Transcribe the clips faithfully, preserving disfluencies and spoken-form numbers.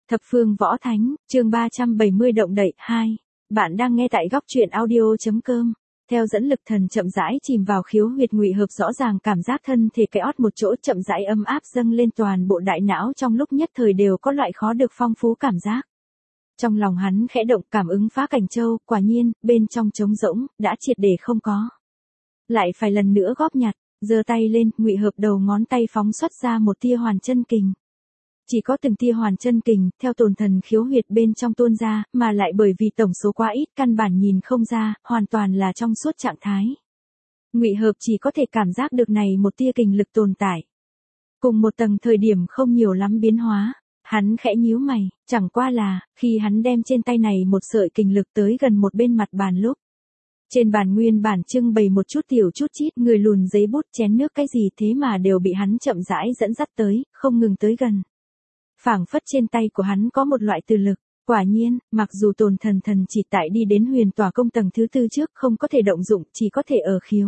Thập phương võ thánh, chương ba trăm bảy mươi động đậy, hai. Bạn đang nghe tại góc truyện audio.com. Theo dẫn lực thần chậm rãi chìm vào khiếu huyệt ngụy hợp, rõ ràng cảm giác thân thể cái ót một chỗ chậm rãi ấm áp dâng lên, toàn bộ đại não trong lúc nhất thời đều có loại khó được phong phú cảm giác. Trong lòng hắn khẽ động, cảm ứng phá cảnh châu, quả nhiên, bên trong trống rỗng, đã triệt để không có. Lại phải lần nữa góp nhặt, giơ tay lên, ngụy hợp đầu ngón tay phóng xuất ra một tia hoàn chân kình. Chỉ có từng tia hoàn chân kình, theo tồn thần khiếu huyệt bên trong tuôn ra, mà lại bởi vì tổng số quá ít, căn bản nhìn không ra, hoàn toàn là trong suốt trạng thái. Ngụy hợp chỉ có thể cảm giác được này một tia kình lực tồn tại. Cùng một tầng thời điểm không nhiều lắm biến hóa, hắn khẽ nhíu mày, chẳng qua là, khi hắn đem trên tay này một sợi kình lực tới gần một bên mặt bàn lúc. Trên bàn nguyên bản trưng bày một chút tiểu chút chít, người lùn, giấy bút, chén nước, cái gì thế mà đều bị hắn chậm rãi dẫn dắt tới, không ngừng tới gần. Phảng phất trên tay của hắn có một loại từ lực, quả nhiên, mặc dù tồn thần thần chỉ tại đi đến huyền tỏa công tầng thứ tư trước không có thể động dụng, chỉ có thể ở khiếu.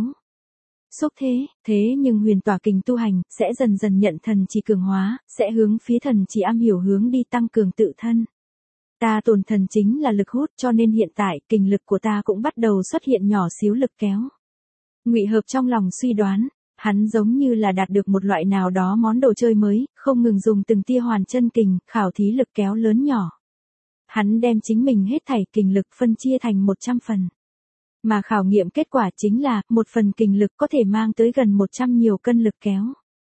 Xúc thế, thế nhưng huyền tỏa kình tu hành, sẽ dần dần nhận thần chỉ cường hóa, sẽ hướng phía thần chỉ am hiểu hướng đi tăng cường tự thân. Ta tồn thần chính là lực hút, cho nên hiện tại, kình lực của ta cũng bắt đầu xuất hiện nhỏ xíu lực kéo. Ngụy hợp trong lòng suy đoán. Hắn giống như là đạt được một loại nào đó món đồ chơi mới, không ngừng dùng từng tia hoàn chân kình, khảo thí lực kéo lớn nhỏ. Hắn đem chính mình hết thảy kình lực phân chia thành một trăm phần. Mà khảo nghiệm kết quả chính là, một phần kình lực có thể mang tới gần một trăm nhiều cân lực kéo.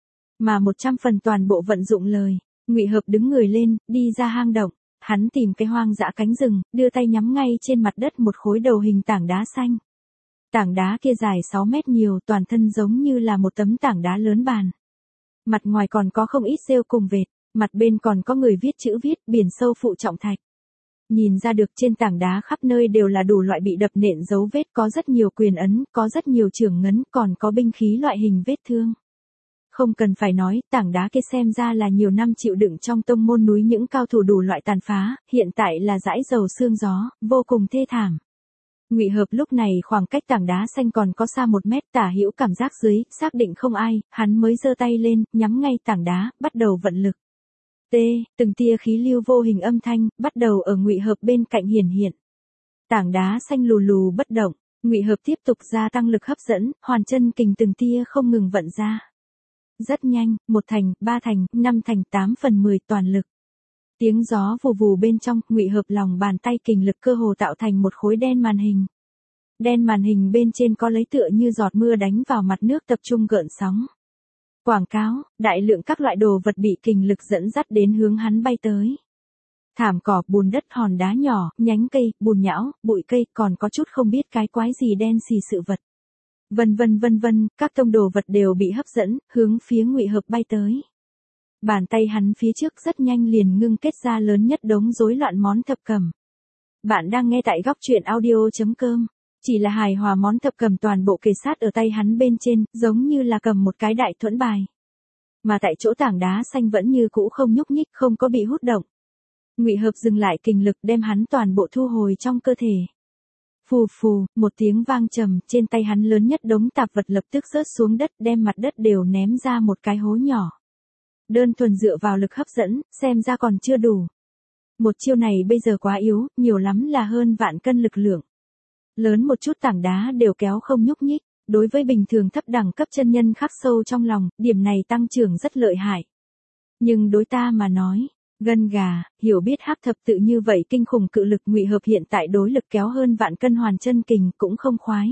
Mà một trăm phần toàn bộ vận dụng lời, Ngụy hợp đứng người lên, đi ra hang động. Hắn tìm cái hoang dã cánh rừng, đưa tay nhắm ngay trên mặt đất một khối đầu hình tảng đá xanh. Tảng đá kia dài sáu mét nhiều, toàn thân giống như là một tấm tảng đá lớn bàn. Mặt ngoài còn có không ít rêu cùng vệt, mặt bên còn có người viết chữ viết, biển sâu phụ trọng thạch. Nhìn ra được trên tảng đá khắp nơi đều là đủ loại bị đập nện dấu vết, có rất nhiều quyền ấn, có rất nhiều chưởng ngấn, còn có binh khí loại hình vết thương. Không cần phải nói, tảng đá kia xem ra là nhiều năm chịu đựng trong tông môn núi những cao thủ đủ loại tàn phá, hiện tại là dãi dầu sương gió, vô cùng thê thảm. Ngụy hợp lúc này khoảng cách tảng đá xanh còn có xa một mét, tả hữu cảm giác dưới, xác định không ai, hắn mới giơ tay lên, nhắm ngay tảng đá, bắt đầu vận lực. T, từng tia khí lưu vô hình âm thanh, bắt đầu ở Ngụy hợp bên cạnh hiển hiện. Tảng đá xanh lù lù bất động, Ngụy hợp tiếp tục gia tăng lực hấp dẫn, hoàn chân kình từng tia không ngừng vận ra. Rất nhanh, một thành, ba thành, năm thành, tám phần mười toàn lực. Tiếng gió vù vù bên trong, Ngụy hợp lòng bàn tay kình lực cơ hồ tạo thành một khối đen màn hình. Đen màn hình bên trên có lấy tựa như giọt mưa đánh vào mặt nước tập trung gợn sóng. Quảng cáo, đại lượng các loại đồ vật bị kình lực dẫn dắt đến hướng hắn bay tới. Thảm cỏ, bùn đất, hòn đá nhỏ, nhánh cây, bùn nhão, bụi cây, còn có chút không biết cái quái gì đen xì sự vật. Vân vân vân vân, các tông đồ vật đều bị hấp dẫn, hướng phía Ngụy hợp bay tới. Bàn tay hắn phía trước rất nhanh liền ngưng kết ra lớn nhất đống rối loạn món thập cẩm. Bạn đang nghe tại góc truyện audio.com. Chỉ là hài hòa món thập cẩm toàn bộ kề sát ở tay hắn bên trên, giống như là cầm một cái đại thuẫn bài. Mà tại chỗ tảng đá xanh vẫn như cũ không nhúc nhích, không có bị hút động. Ngụy hợp dừng lại kình lực, đem hắn toàn bộ thu hồi trong cơ thể. Phù phù, một tiếng vang trầm, trên tay hắn lớn nhất đống tạp vật lập tức rớt xuống đất, đem mặt đất đều ném ra một cái hố nhỏ. Đơn thuần dựa vào lực hấp dẫn, xem ra còn chưa đủ. Một chiêu này bây giờ quá yếu, nhiều lắm là hơn vạn cân lực lượng. Lớn một chút tảng đá đều kéo không nhúc nhích, đối với bình thường thấp đẳng cấp chân nhân khắc sâu trong lòng, điểm này tăng trưởng rất lợi hại. Nhưng đối ta mà nói, gân gà, hiểu biết hắc thập tự như vậy kinh khủng cự lực, Ngụy hợp hiện tại đối lực kéo hơn vạn cân hoàn chân kình cũng không khoái.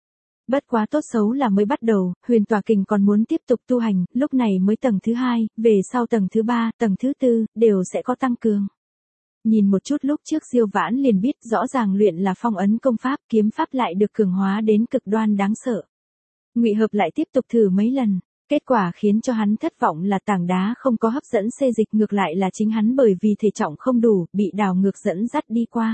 Bất quá tốt xấu là mới bắt đầu, huyền tỏa kình còn muốn tiếp tục tu hành, lúc này mới tầng thứ hai, về sau tầng thứ ba, tầng thứ tư, đều sẽ có tăng cường. Nhìn một chút lúc trước Diêu Vãn liền biết rõ ràng luyện là phong ấn công pháp, kiếm pháp lại được cường hóa đến cực đoan đáng sợ. Ngụy hợp lại tiếp tục thử mấy lần, kết quả khiến cho hắn thất vọng là tảng đá không có hấp dẫn xê dịch, ngược lại là chính hắn bởi vì thể trọng không đủ, bị đảo ngược dẫn dắt đi qua.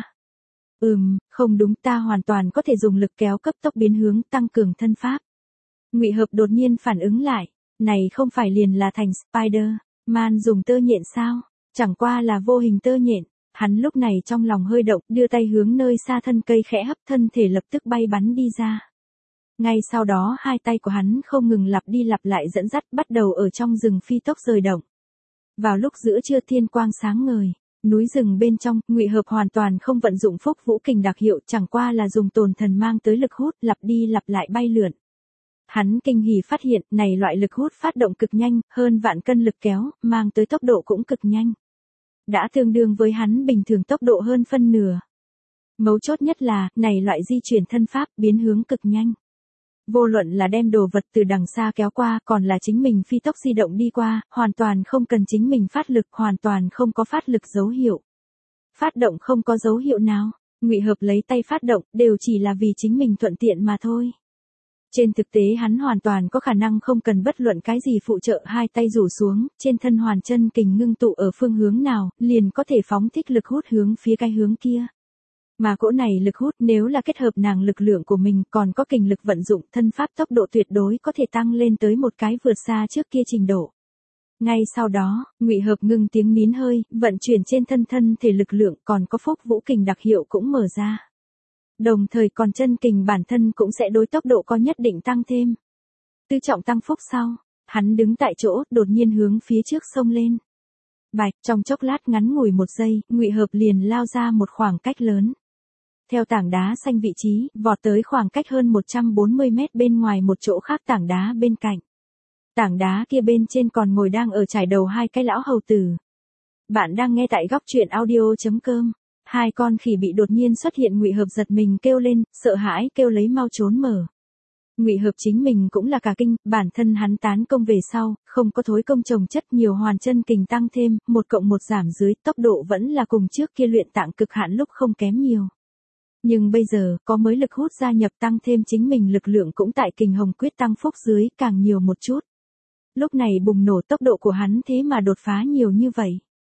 Ừm, không đúng, ta hoàn toàn có thể dùng lực kéo cấp tốc biến hướng, tăng cường thân pháp. Ngụy hợp đột nhiên phản ứng lại, này không phải liền là thành Spider-Man dùng tơ nhện sao? Chẳng qua là vô hình tơ nhện. Hắn lúc này trong lòng hơi động, đưa tay hướng nơi xa thân cây khẽ hấp, thân thể lập tức bay bắn đi ra. Ngay sau đó hai tay của hắn không ngừng lặp đi lặp lại dẫn dắt, bắt đầu ở trong rừng phi tốc rời động. Vào lúc giữa trưa thiên quang sáng ngời, Núi rừng bên trong, Ngụy Hợp hoàn toàn không vận dụng Phúc Vũ Kình đặc hiệu, chẳng qua là dùng tồn thần mang tới lực hút, lặp đi lặp lại bay lượn. Hắn kinh hỉ phát hiện, này loại lực hút phát động cực nhanh, hơn vạn cân lực kéo, mang tới tốc độ cũng cực nhanh. Đã tương đương với hắn bình thường tốc độ hơn phân nửa. Mấu chốt nhất là, này loại di chuyển thân pháp, biến hướng cực nhanh. Vô luận là đem đồ vật từ đằng xa kéo qua, còn là chính mình phi tốc di động đi qua, hoàn toàn không cần chính mình phát lực, hoàn toàn không có phát lực dấu hiệu. Phát động không có dấu hiệu nào, Ngụy Hợp lấy tay phát động, đều chỉ là vì chính mình thuận tiện mà thôi. Trên thực tế hắn hoàn toàn có khả năng không cần bất luận cái gì phụ trợ, hai tay rủ xuống, trên thân hoàn chân kình ngưng tụ ở phương hướng nào, liền có thể phóng thích lực hút hướng phía cái hướng kia. Mà cỗ này lực hút nếu là kết hợp nàng lực lượng của mình còn có kình lực vận dụng, thân pháp tốc độ tuyệt đối có thể tăng lên tới một cái vượt xa trước kia trình độ. Ngay sau đó, Ngụy Hợp ngưng tiếng nín hơi, vận chuyển trên thân thân thể lực lượng, còn có Phúc Vũ Kình đặc hiệu cũng mở ra. Đồng thời còn chân kình bản thân cũng sẽ đối tốc độ có nhất định tăng thêm. Tứ trọng tăng phúc sau, hắn đứng tại chỗ, đột nhiên hướng phía trước xông lên. Bạch, trong chốc lát ngắn ngủi một giây, Ngụy Hợp liền lao ra một khoảng cách lớn. Theo tảng đá xanh vị trí, vọt tới khoảng cách hơn một trăm bốn mươi mét bên ngoài một chỗ khác tảng đá bên cạnh. Tảng đá kia bên trên còn ngồi đang ở trải đầu hai cái lão hầu tử. Bạn đang nghe tại góc truyện audio chấm com. Hai con khỉ bị đột nhiên xuất hiện, Ngụy Hợp giật mình kêu lên, sợ hãi kêu lấy mau trốn mở. Ngụy Hợp chính mình cũng là cả kinh, bản thân hắn tán công về sau, không có thối công chồng chất, nhiều hoàn chân kình tăng thêm, một cộng một giảm dưới, tốc độ vẫn là cùng trước kia luyện tạng cực hạn lúc không kém nhiều. Nhưng bây giờ, có mới lực hút gia nhập tăng thêm chính mình lực lượng cũng tại kình hồng quyết tăng phúc dưới càng nhiều một chút. Lúc này bùng nổ tốc độ của hắn thế mà đột phá nhiều như vậy.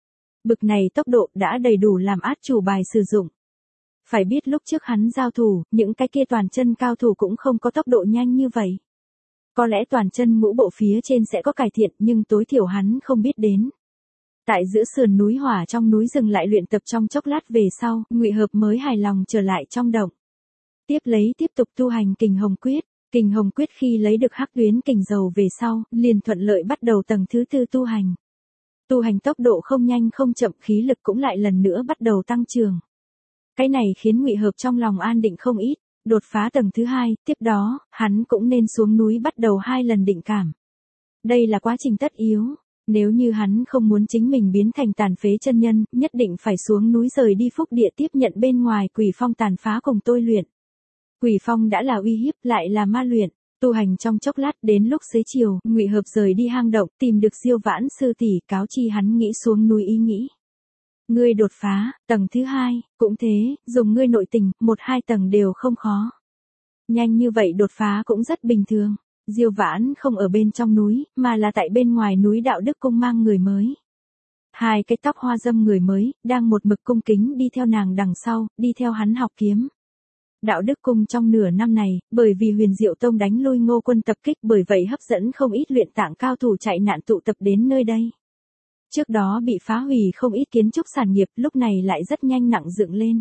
Bực này tốc độ đã đầy đủ làm át chủ bài sử dụng. Phải biết lúc trước hắn giao thủ, những cái kia toàn chân cao thủ cũng không có tốc độ nhanh như vậy. Có lẽ toàn chân ngũ bộ phía trên sẽ có cải thiện, nhưng tối thiểu hắn không biết đến. Tại giữa sườn núi hỏa trong núi rừng lại luyện tập trong chốc lát về sau, Ngụy Hợp mới hài lòng trở lại trong động. Tiếp lấy tiếp tục tu hành kình hồng quyết. Kình hồng quyết khi lấy được hắc tuyến kình dầu về sau, liền thuận lợi bắt đầu tầng thứ tư tu hành. Tu hành tốc độ không nhanh không chậm, khí lực cũng lại lần nữa bắt đầu tăng trưởng. Cái này khiến Ngụy Hợp trong lòng an định không ít, đột phá tầng thứ hai, tiếp đó, hắn cũng nên xuống núi bắt đầu hai lần định cảm. Đây là quá trình tất yếu, nếu như hắn không muốn chính mình biến thành tàn phế chân nhân, nhất định phải xuống núi rời đi phúc địa tiếp nhận bên ngoài quỷ phong tàn phá cùng tôi luyện. Quỷ phong đã là uy hiếp lại là ma luyện. Tu hành trong chốc lát, đến lúc xế chiều, Ngụy Hợp rời đi hang động, tìm được Diêu Vãn sư tỷ, cáo chi hắn nghĩ xuống núi ý nghĩ. Ngươi đột phá, tầng thứ hai, cũng thế, dùng ngươi nội tình, một hai tầng đều không khó. Nhanh như vậy đột phá cũng rất bình thường. Diêu Vãn không ở bên trong núi, mà là tại bên ngoài núi Đạo Đức Cung mang người mới. Hai cái tóc hoa dâm người mới, đang một mực cung kính đi theo nàng đằng sau, đi theo hắn học kiếm. Đạo Đức Cung trong nửa năm này, bởi vì Huyền Diệu Tông đánh lui Ngô Quân tập kích, bởi vậy hấp dẫn không ít luyện tạng cao thủ chạy nạn tụ tập đến nơi đây. Trước đó bị phá hủy không ít kiến trúc sản nghiệp, lúc này lại rất nhanh nặng dựng lên.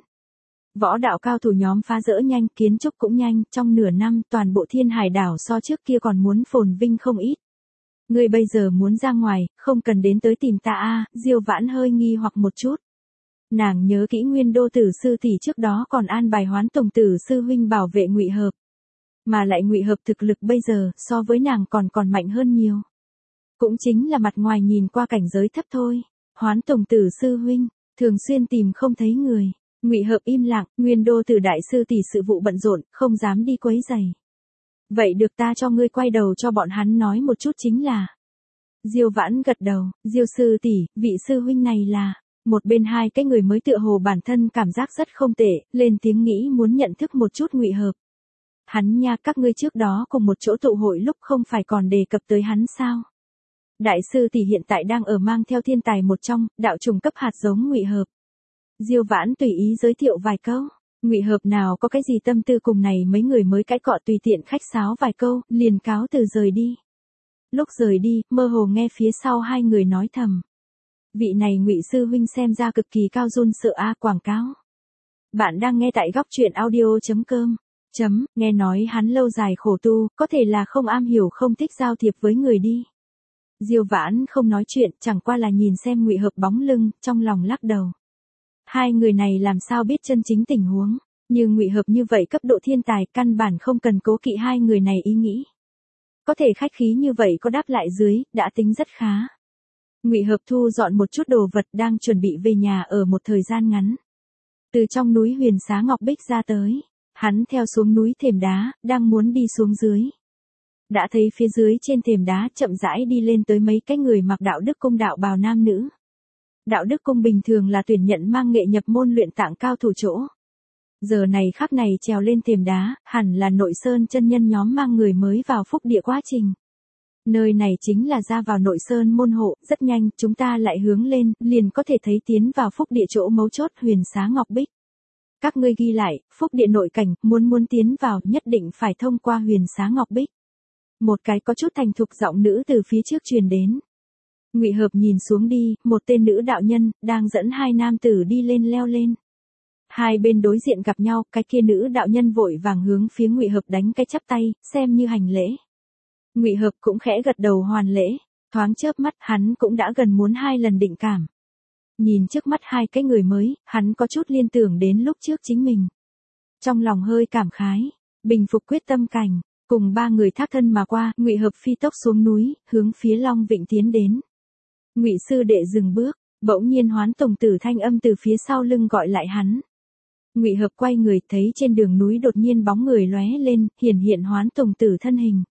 Võ đạo cao thủ nhóm phá rỡ nhanh, kiến trúc cũng nhanh, trong nửa năm toàn bộ Thiên Hải đảo so trước kia còn muốn phồn vinh không ít. Ngươi bây giờ muốn ra ngoài, không cần đến tới tìm ta a. Diêu Vãn hơi nghi hoặc một chút. Nàng nhớ kỹ Nguyên Đô tử sư tỷ trước đó còn an bài Hoán Tổng tử sư huynh bảo vệ Ngụy Hợp. Mà lại Ngụy Hợp thực lực bây giờ so với nàng còn còn mạnh hơn nhiều. Cũng chính là mặt ngoài nhìn qua cảnh giới thấp thôi. Hoán Tổng tử sư huynh, thường xuyên tìm không thấy người. Ngụy Hợp im lặng, Nguyên Đô tử đại sư tỷ sự vụ bận rộn, không dám đi quấy rầy. Vậy được, ta cho ngươi quay đầu cho bọn hắn nói một chút chính là. Diêu Vãn gật đầu, Diêu sư tỷ, vị sư huynh này là. Một bên hai cái người mới tựa hồ bản thân cảm giác rất không tệ, lên tiếng nghĩ muốn nhận thức một chút Ngụy Hợp. Hắn nha, các ngươi trước đó cùng một chỗ tụ hội lúc không phải còn đề cập tới hắn sao? Đại sư tỷ hiện tại đang ở mang theo thiên tài một trong, đạo trùng cấp hạt giống Ngụy Hợp. Diêu Vãn tùy ý giới thiệu vài câu. Ngụy Hợp nào có cái gì tâm tư cùng này mấy người mới cãi cọ, tùy tiện khách sáo vài câu, liền cáo từ rời đi. Lúc rời đi, mơ hồ nghe phía sau hai người nói thầm. Vị này Ngụy sư huynh xem ra cực kỳ cao run sợ a. Quảng cáo. Bạn đang nghe tại góc truyện audio chấm com. Chấm, nghe nói hắn lâu dài khổ tu, có thể là không am hiểu không thích giao thiệp với người đi. Diêu Vãn không nói chuyện, chẳng qua là nhìn xem Ngụy Hợp bóng lưng, trong lòng lắc đầu. Hai người này làm sao biết chân chính tình huống, như Ngụy Hợp như vậy cấp độ thiên tài căn bản không cần cố kỵ hai người này ý nghĩ. Có thể khách khí như vậy có đáp lại dưới, đã tính rất khá. Ngụy Hợp thu dọn một chút đồ vật đang chuẩn bị về nhà ở một thời gian ngắn. Từ trong núi Huyền Xá Ngọc Bích ra tới, hắn theo xuống núi thềm đá, đang muốn đi xuống dưới. Đã thấy phía dưới trên thềm đá chậm rãi đi lên tới mấy cái người mặc đạo đức cung đạo bào nam nữ. Đạo đức cung bình thường là tuyển nhận mang nghệ nhập môn luyện tạng cao thủ chỗ. Giờ này khắc này trèo lên thềm đá, hẳn là Nội Sơn chân nhân nhóm mang người mới vào phúc địa quá trình. Nơi này chính là ra vào Nội Sơn môn hộ, rất nhanh, chúng ta lại hướng lên, liền có thể thấy tiến vào phúc địa chỗ mấu chốt Huyền Xá Ngọc Bích. Các ngươi ghi lại, phúc địa nội cảnh, muốn muốn tiến vào, nhất định phải thông qua Huyền Xá Ngọc Bích. Một cái có chút thành thục giọng nữ từ phía trước truyền đến. Ngụy Hợp nhìn xuống đi, một tên nữ đạo nhân, đang dẫn hai nam tử đi lên leo lên. Hai bên đối diện gặp nhau, cái kia nữ đạo nhân vội vàng hướng phía Ngụy Hợp đánh cái chắp tay, xem như hành lễ. Ngụy Hợp cũng khẽ gật đầu hoàn lễ, thoáng chớp mắt, hắn cũng đã gần muốn hai lần định cảm. Nhìn trước mắt hai cái người mới, hắn có chút liên tưởng đến lúc trước chính mình. Trong lòng hơi cảm khái, bình phục quyết tâm cảnh, cùng ba người thác thân mà qua, Ngụy Hợp phi tốc xuống núi, hướng phía Long Vịnh tiến đến. Ngụy sư đệ dừng bước, bỗng nhiên Hoán Tùng Tử thanh âm từ phía sau lưng gọi lại hắn. Ngụy Hợp quay người, thấy trên đường núi đột nhiên bóng người lóe lên, hiển hiện Hoán Tùng Tử thân hình.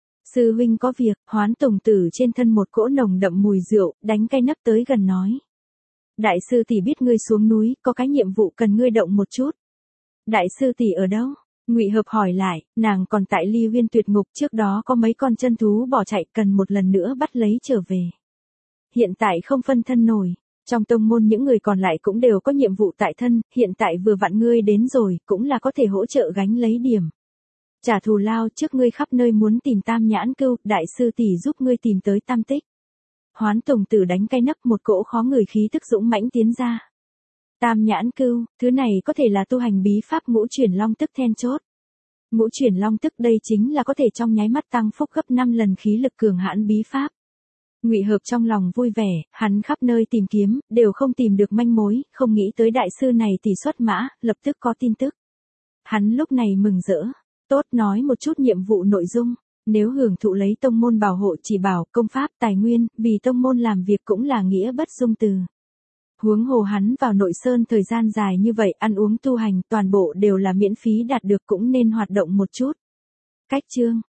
Sư huynh có việc, Hoán Tùng Tử trên thân một cỗ nồng đậm mùi rượu, đánh cây nấp tới gần nói. Đại sư tỷ biết ngươi xuống núi, có cái nhiệm vụ cần ngươi động một chút. Đại sư tỷ ở đâu? Ngụy Hợp hỏi lại, nàng còn tại Ly Huyên Tuyệt Ngục, trước đó có mấy con chân thú bỏ chạy, cần một lần nữa bắt lấy trở về. Hiện tại không phân thân nổi, trong tông môn những người còn lại cũng đều có nhiệm vụ tại thân, hiện tại vừa vặn ngươi đến rồi, cũng là có thể hỗ trợ gánh lấy điểm. Trả thù lao, trước ngươi khắp nơi muốn tìm Tam Nhãn Cưu, đại sư tỷ giúp ngươi tìm tới Tam Tích. Hoán Tùng Tử đánh cây nấc, một cỗ khó người khí tức dũng mãnh tiến ra. Tam Nhãn Cưu, thứ này có thể là tu hành bí pháp ngũ chuyển long tức then chốt. Ngũ chuyển long tức đây chính là có thể trong nháy mắt tăng phúc gấp năm lần khí lực cường hãn bí pháp. Ngụy Hợp trong lòng vui vẻ, hắn khắp nơi tìm kiếm, đều không tìm được manh mối, không nghĩ tới đại sư này tỷ xuất mã, lập tức có tin tức. Hắn lúc này mừng rỡ, tốt nói một chút nhiệm vụ nội dung, nếu hưởng thụ lấy tông môn bảo hộ chỉ bảo, công pháp, tài nguyên, vì tông môn làm việc cũng là nghĩa bất dung từ. Huống hồ hắn vào Nội Sơn thời gian dài như vậy, ăn uống tu hành, toàn bộ đều là miễn phí đạt được, cũng nên hoạt động một chút. Cách chương